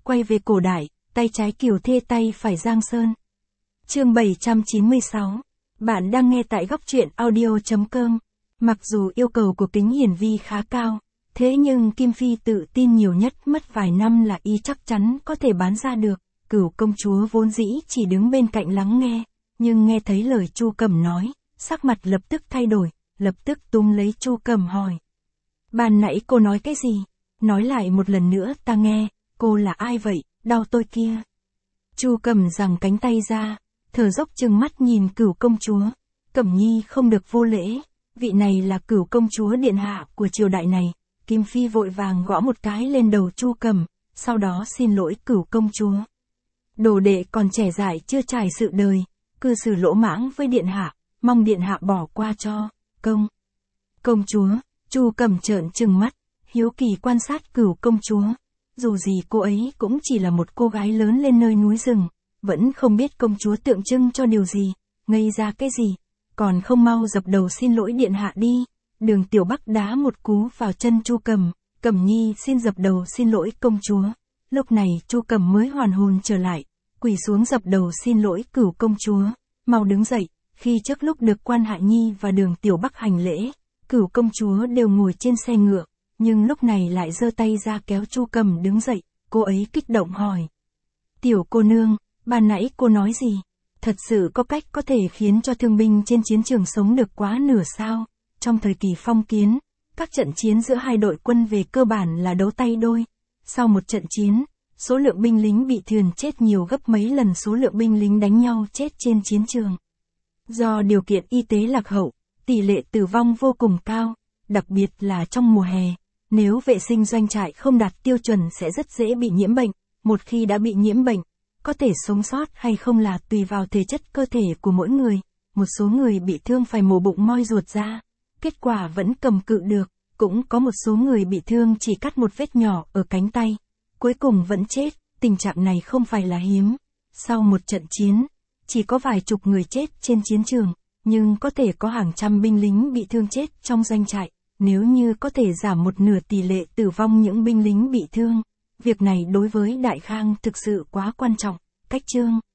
quay về cổ đại, tay trái Kiều Thê tay phải Giang Sơn. Chương 796. Bạn đang nghe tại góc truyện audio.com. Mặc dù yêu cầu của Kính Hiển Vi khá cao, thế nhưng Kim Phi tự tin nhiều nhất mất vài năm là y chắc chắn có thể bán ra được. Cửu công chúa vốn dĩ chỉ đứng bên cạnh lắng nghe, nhưng nghe thấy lời Chu Cẩm nói, sắc mặt lập tức thay đổi, lập tức túm lấy Chu Cẩm hỏi. Ban nãy cô nói cái gì? Nói lại một lần nữa ta nghe, cô là ai vậy, đau tôi kia. Chu Cẩm giằng cánh tay ra, thở dốc trừng mắt nhìn Cửu công chúa. Cẩm Nhi không được vô lễ, vị này là Cửu công chúa điện hạ của triều đại này. Kim Phi vội vàng gõ một cái lên đầu Chu Cẩm, sau đó xin lỗi Cửu công chúa. Đồ đệ còn trẻ dại chưa trải sự đời, cư xử lỗ mãng với điện hạ, mong điện hạ bỏ qua cho. Công chúa. Chu Cẩm trợn trừng mắt, hiếu kỳ quan sát Cửu công chúa. Dù gì cô ấy cũng chỉ là một cô gái lớn lên nơi núi rừng, vẫn không biết công chúa tượng trưng cho điều gì, ngây ra cái gì, còn không mau dập đầu xin lỗi điện hạ đi. Đường Tiểu Bắc đá một cú vào chân Chu Cẩm, Cẩm Nhi xin dập đầu xin lỗi công chúa. Lúc này Chu Cẩm mới hoàn hồn trở lại, quỳ xuống dập đầu xin lỗi Cửu công chúa. Mau đứng dậy. Khi trước lúc được Quan Hạ Nhi và Đường Tiểu Bắc hành lễ, Cửu công chúa đều ngồi trên xe ngựa, nhưng lúc này lại giơ tay ra kéo Chu Cẩm đứng dậy. Cô ấy kích động hỏi. Tiểu cô nương, ban nãy cô nói gì? Thật sự có cách có thể khiến cho thương binh trên chiến trường sống được quá nửa sao? Trong thời kỳ phong kiến, các trận chiến giữa hai đội quân về cơ bản là đấu tay đôi. Sau một trận chiến, số lượng binh lính bị thương chết nhiều gấp mấy lần số lượng binh lính đánh nhau chết trên chiến trường. Do điều kiện y tế lạc hậu, tỷ lệ tử vong vô cùng cao, đặc biệt là trong mùa hè. Nếu vệ sinh doanh trại không đạt tiêu chuẩn sẽ rất dễ bị nhiễm bệnh. Một khi đã bị nhiễm bệnh, có thể sống sót hay không là tùy vào thể chất cơ thể của mỗi người. Một số người bị thương phải mổ bụng moi ruột ra, kết quả vẫn cầm cự được. Cũng có một số người bị thương chỉ cắt một vết nhỏ ở cánh tay, cuối cùng vẫn chết. Tình trạng này không phải là hiếm. Sau một trận chiến, chỉ có vài chục người chết trên chiến trường, nhưng có thể có hàng trăm binh lính bị thương chết trong doanh trại. Nếu như có thể giảm một nửa tỷ lệ tử vong những binh lính bị thương, việc này đối với Đại Khang thực sự quá quan trọng. Cách chương